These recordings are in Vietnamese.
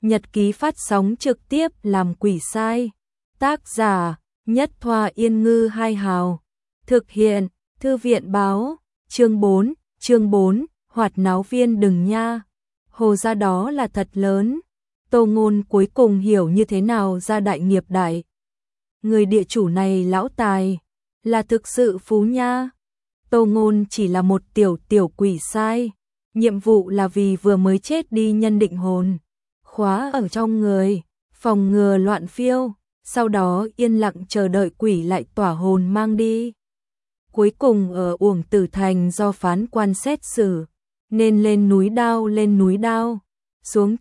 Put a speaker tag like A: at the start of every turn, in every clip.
A: Nhật ký phát sóng trực tiếp làm quỷ sai. Tác giả: Nhất Thoa Yên Ngư Hai Hào. Thực hiện: Thư viện báo. Chương 4, Hoạt náo viên đừng nha. Hồ gia đó là thật lớn. Tô Ngôn cuối cùng hiểu như thế nào ra đại nghiệp đại. Người địa chủ này lão tài, là thực sự phú nha. Tô Ngôn chỉ là một tiểu quỷ sai. Nhiệm vụ là vì vừa mới chết đi nhân định hồn, khóa ở trong người, phòng ngừa loạn phiêu, sau đó yên lặng chờ đợi quỷ lại tỏa hồn mang đi. Cuối cùng ở Uổng Tử Thành do phán quan xét xử, nên lên núi đao, xuống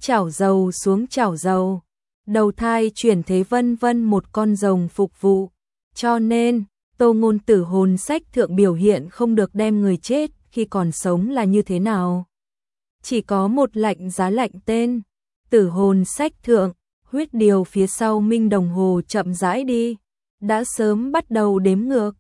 A: chảo dầu, đầu thai chuyển thế vân vân một con rồng phục vụ. Cho nên, Tô Ngôn tử hồn sách thượng biểu hiện không được đem người chết khi còn sống là như thế nào. Chỉ có một lạnh giá lạnh tên, tử hồn sách thượng, huyết điều phía sau minh đồng hồ chậm rãi đi, đã sớm bắt đầu đếm ngược.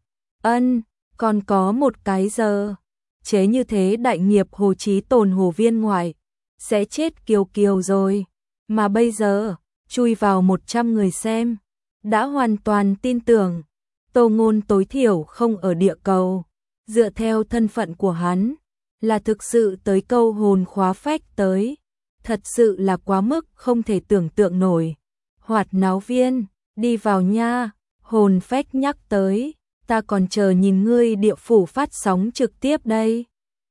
A: Còn có một cái giờ. Chế như thế đại nghiệp Hồ Chí Tồn hồ viên ngoại, sẽ chết kiều rồi. Mà bây giờ, chui vào 100 người xem, đã hoàn toàn tin tưởng. Tô Ngôn tối thiểu không ở địa cầu, dựa theo thân phận của hắn, là thực sự tới câu hồn khóa phách tới. Thật sự là quá mức không thể tưởng tượng nổi. Hoạt náo viên, đi vào nha, hồn phách nhắc tới, ta còn chờ nhìn ngươi địa phủ phát sóng trực tiếp đây.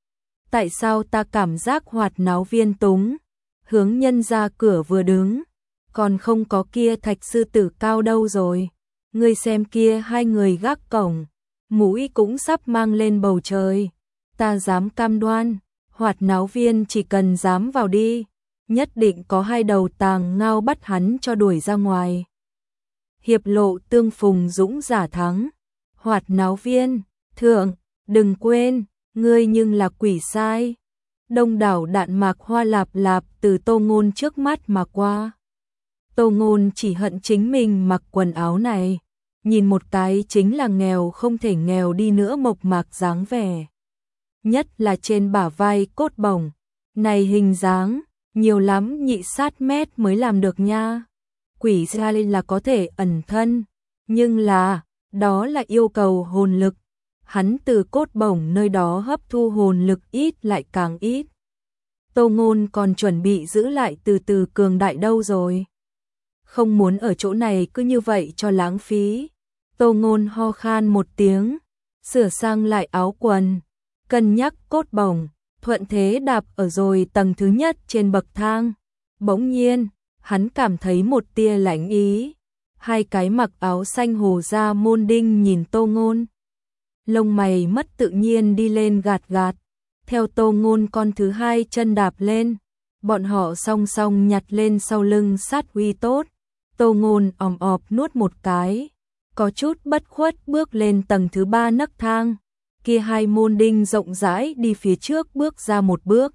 A: Tại sao ta cảm giác hoạt náo viên túng, hướng nhân ra cửa vừa đứng, còn không có kia thạch sư tử cao đâu rồi. Ngươi xem kia hai người gác cổng, mũi cũng sắp mang lên bầu trời. Ta dám cam đoan, hoạt náo viên chỉ cần dám vào đi, nhất định có hai đầu tàng ngao bắt hắn cho đuổi ra ngoài. Hiệp lộ tương phùng dũng giả thắng. Hoạt náo viên, thượng, đừng quên, ngươi nhưng là quỷ sai. Đông đảo đạn mạc hoa lạp lạp từ Tô Ngôn trước mắt mà qua. Tô Ngôn chỉ hận chính mình mặc quần áo này, nhìn một cái chính là nghèo không thể nghèo đi nữa mộc mạc dáng vẻ. Nhất là trên bả vai cốt bổng, này hình dáng, nhiều lắm nhị sát mét mới làm được nha. Quỷ sai là có thể ẩn thân, nhưng là, đó là yêu cầu hồn lực. Hắn từ cốt bổng nơi đó hấp thu hồn lực ít lại càng ít. Tô Ngôn còn chuẩn bị giữ lại từ từ cường đại đâu rồi. Không muốn ở chỗ này cứ như vậy cho lãng phí. Tô Ngôn ho khan một tiếng, sửa sang lại áo quần, cân nhắc cốt bổng, thuận thế đạp ở rồi tầng thứ nhất trên bậc thang. Bỗng nhiên, hắn cảm thấy một tia lạnh ý. Hai cái mặc áo xanh hồ ra môn đinh nhìn Tô Ngôn. Lông mày mất tự nhiên đi lên gạt. Theo Tô Ngôn con thứ hai chân đạp lên, bọn họ song song nhặt lên sau lưng sát uy tốt. Tô Ngôn ỏm ọp nuốt một cái, có chút bất khuất bước lên tầng thứ ba nấc thang. Kia hai môn đinh rộng rãi đi phía trước bước ra một bước.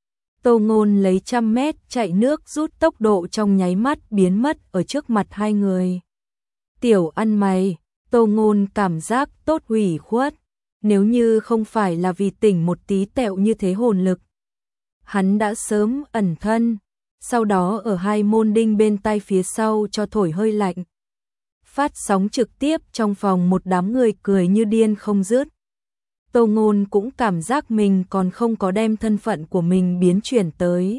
A: Tô Ngôn lấy 100 mét chạy nước rút tốc độ trong nháy mắt biến mất ở trước mặt hai người. Tiểu ăn mày, Tô Ngôn cảm giác tốt ủy khuất, nếu như không phải là vì tỉnh một tí tẹo như thế hồn lực, hắn đã sớm ẩn thân, sau đó ở hai môn đinh bên tay phía sau cho thổi hơi lạnh. Phát sóng trực tiếp trong phòng một đám người cười như điên không dứt. Tô Ngôn cũng cảm giác mình còn không có đem thân phận của mình biến chuyển tới.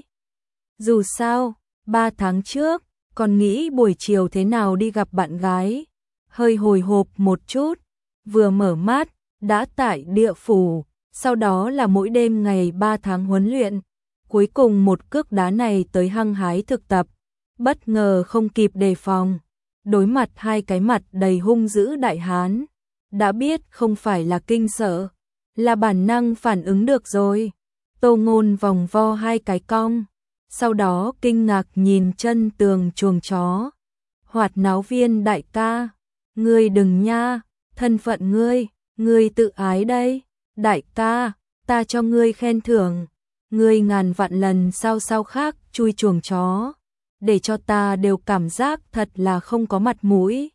A: Dù sao, 3 tháng trước, còn nghĩ buổi chiều thế nào đi gặp bạn gái. Hơi hồi hộp một chút, vừa mở mắt, đã tại địa phủ, sau đó là mỗi đêm ngày 3 tháng huấn luyện. Cuối cùng một cước đá này tới hăng hái thực tập, bất ngờ không kịp đề phòng. Đối mặt hai cái mặt đầy hung dữ đại hán, đã biết không phải là kinh sợ, là bản năng phản ứng được rồi. Tô Ngôn vòng vo hai cái cong, sau đó kinh ngạc nhìn chân tường chuồng chó. Hoạt náo viên đại ca, ngươi đừng nha, thân phận ngươi tự ái đây. Đại ca, ta cho ngươi khen thưởng, ngươi ngàn vạn lần sao khác chui chuồng chó, để cho ta đều cảm giác thật là không có mặt mũi.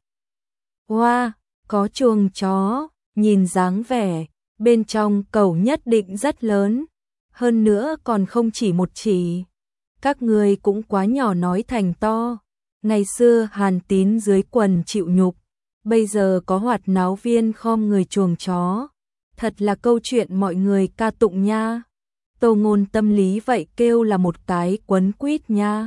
A: Wow, có chuồng chó, nhìn dáng vẻ, bên trong cẩu nhất định rất lớn, hơn nữa còn không chỉ một chỉ. các ngươi cũng quá nhỏ nói thành to. Ngày xưa Hàn Tín dưới quần chịu nhục, bây giờ có Hoạt Náo Viên khom người chuồng chó. Thật là câu chuyện mọi người ca tụng nha. Tô Ngôn tâm lý vậy kêu là một cái quấn quýt nha.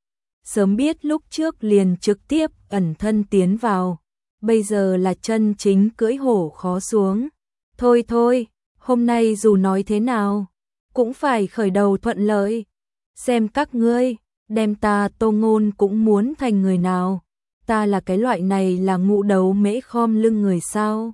A: Sớm biết lúc trước liền trực tiếp ẩn thân tiến vào, bây giờ là chân chính cưỡi hổ khó xuống. Thôi thôi, hôm nay dù nói thế nào, cũng phải khởi đầu thuận lợi. Xem các ngươi, đem ta Tô Ngôn cũng muốn thành người nào. Ta là cái loại này là ngũ đấu mễ khom lưng người sao.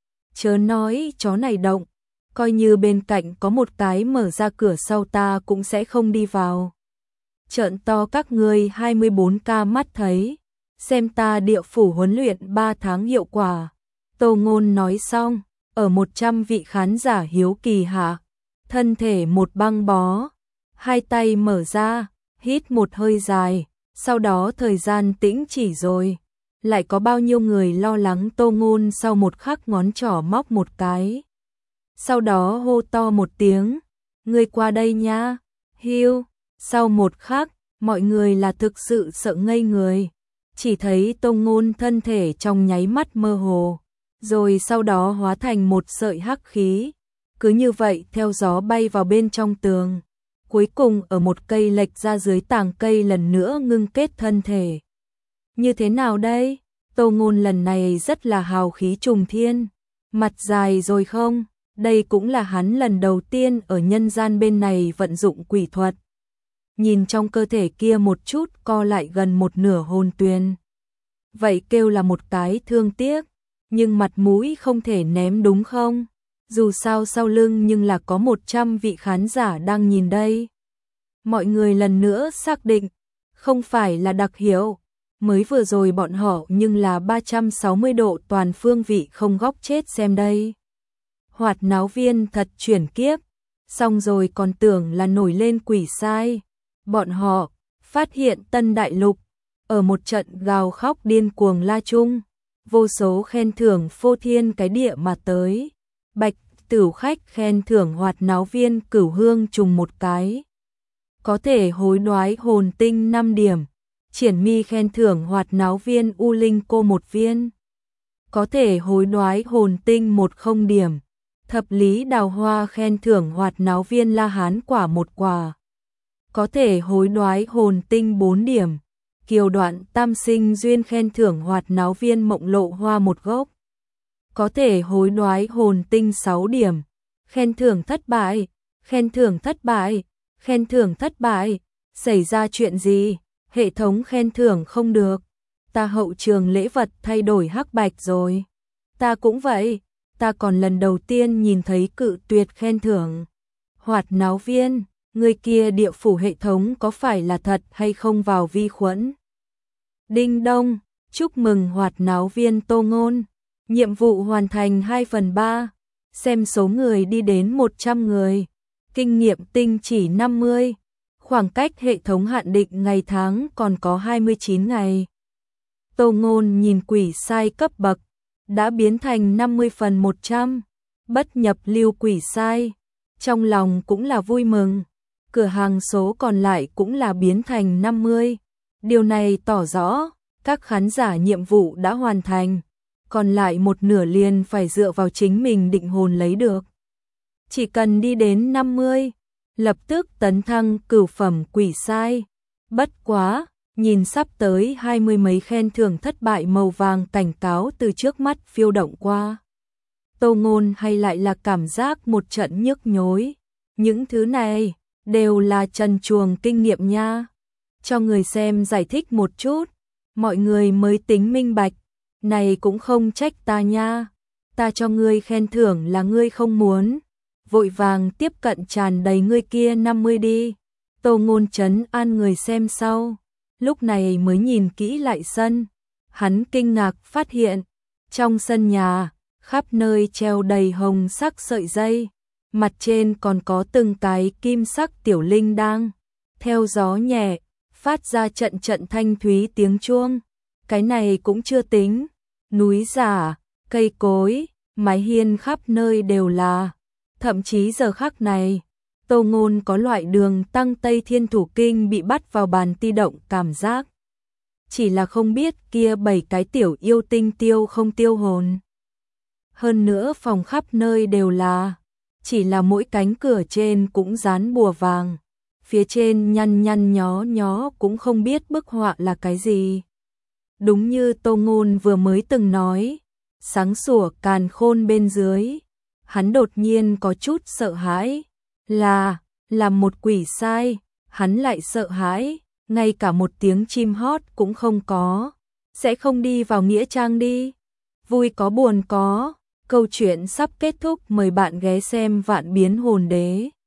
A: Chớ nói chó này động, coi như bên cạnh có một cái mở ra cửa sau ta cũng sẽ không đi vào. Trợn to các ngươi 24K mắt thấy, xem ta địa phủ huấn luyện 3 tháng hiệu quả. Tô Ngôn nói xong, ở 100 vị khán giả hiếu kỳ hạ, thân thể một băng bó, hai tay mở ra, hít một hơi dài, sau đó thời gian tĩnh chỉ rồi. Lại có bao nhiêu người lo lắng Tô Ngôn sau một khắc ngón trỏ móc một cái. Sau đó hô to một tiếng, người qua đây nha, hiu. Sau một khắc, mọi người là thực sự sợ ngây người. Chỉ thấy Tô Ngôn thân thể trong nháy mắt mơ hồ, rồi sau đó hóa thành một sợi hắc khí. Cứ như vậy theo gió bay vào bên trong tường. Cuối cùng ở một cây lệch ra dưới tàng cây lần nữa ngưng kết thân thể. Như thế nào đây? Tô Ngôn lần này rất là hào khí trùng thiên. Mặt dài rồi không? Đây cũng là hắn lần đầu tiên ở nhân gian bên này vận dụng quỷ thuật. Nhìn trong cơ thể kia một chút co lại gần một nửa hồn tuyền. Vậy kêu là một cái thương tiếc, nhưng mặt mũi không thể ném đúng không? Dù sao sau lưng nhưng là có 100 vị khán giả đang nhìn đây. Mọi người lần nữa xác định, không phải là đặc hiệu. Mới vừa rồi bọn họ nhưng là 360 độ toàn phương vị không góc chết xem đây. Hoạt Náo Viên thật chuyển kiếp, xong rồi còn tưởng là nổi lên quỷ sai. Bọn họ phát hiện Tân Đại Lục, ở một trận gào khóc điên cuồng la chung, vô số khen thưởng phô thiên cái địa mà tới. Bạch Tửu khách khen thưởng Hoạt Náo Viên Cửu Hương trùng một cái, có thể hối đoái hồn tinh 5 điểm. Triển Mi khen thưởng Hoạt Náo Viên U Linh cô 1 viên, có thể hối đoái hồn tinh 10 điểm. Thập Lý Đào Hoa khen thưởng Hoạt Náo Viên La Hán quả 1 quả, có thể hối đoái hồn tinh 4 điểm. Kiều Đoạn Tam Sinh Duyên khen thưởng Hoạt Náo Viên Mộng Lộ Hoa 1 gốc, có thể hối đoái hồn tinh 6 điểm. Khen thưởng thất bại, khen thưởng thất bại, khen thưởng thất bại. Xảy ra chuyện gì? Hệ thống khen thưởng không được. Ta hậu trường lễ vật thay đổi hắc bạch rồi. Ta cũng vậy, ta còn lần đầu tiên nhìn thấy cự tuyệt khen thưởng. Hoạt Náo Viên, người kia địa phủ hệ thống có phải là thật hay không vào vi khuẩn? Đinh đông, chúc mừng Hoạt Náo Viên Tô Ngôn. Nhiệm vụ hoàn thành 2/3, xem số người đi đến 100 người. Kinh nghiệm tinh chỉ 50. Khoảng cách hệ thống hạn định ngày tháng còn có 29 ngày. Tô Ngôn nhìn quỷ sai cấp bậc, đã biến thành 50/100, bất nhập lưu quỷ sai. Trong lòng cũng là vui mừng, cửa hàng số còn lại cũng là biến thành 50. Điều này tỏ rõ, các khán giả nhiệm vụ đã hoàn thành, còn lại một nửa liền phải dựa vào chính mình định hồn lấy được. Chỉ cần đi đến 50, lập tức tấn thăng cửu phẩm quỷ sai. Bất quá, nhìn sắp tới 20 mấy khen thưởng thất bại màu vàng cảnh cáo từ trước mắt phiêu động qua. Tô Ngôn hay lại là cảm giác một trận nhức nhối. Những thứ này đều là trần truồng kinh nghiệm nha. Cho người xem giải thích một chút, mọi người mới tính minh bạch. Này cũng không trách ta nha. Ta cho ngươi khen thưởng là ngươi không muốn. Vội vàng tiếp cận tràn đầy ngươi kia 50 đi. Tô Ngôn trấn an người xem sau. Lúc này mới nhìn kỹ lại sân. Hắn kinh ngạc phát hiện, trong sân nhà, khắp nơi treo đầy hồng sắc sợi dây. Mặt trên còn có từng cái kim sắc tiểu linh đang theo gió nhẹ, phát ra trận trận thanh thúy tiếng chuông. Cái này cũng chưa tính. Núi giả, cây cối, mái hiên khắp nơi đều là. Thậm chí giờ khắc này, Tô Ngôn có loại đường tăng Tây Thiên Thủ Kinh bị bắt vào bàn ti động cảm giác. Chỉ là không biết kia 7 cái tiểu yêu tinh tiêu không tiêu hồn. Hơn nữa phòng khắp nơi đều là, chỉ là mỗi cánh cửa trên cũng dán bùa vàng. Phía trên nhăn nhăn nhó nhó cũng không biết bức họa là cái gì. Đúng như Tô Ngôn vừa mới từng nói, sáng sủa càn khôn bên dưới. Hắn đột nhiên có chút sợ hãi, là một quỷ sai, hắn lại sợ hãi, ngay cả một tiếng chim hót cũng không có. Sẽ không đi vào nghĩa trang đi. Vui có buồn có, câu chuyện sắp kết thúc, mời bạn ghé xem Vạn Biến Hồn Đế.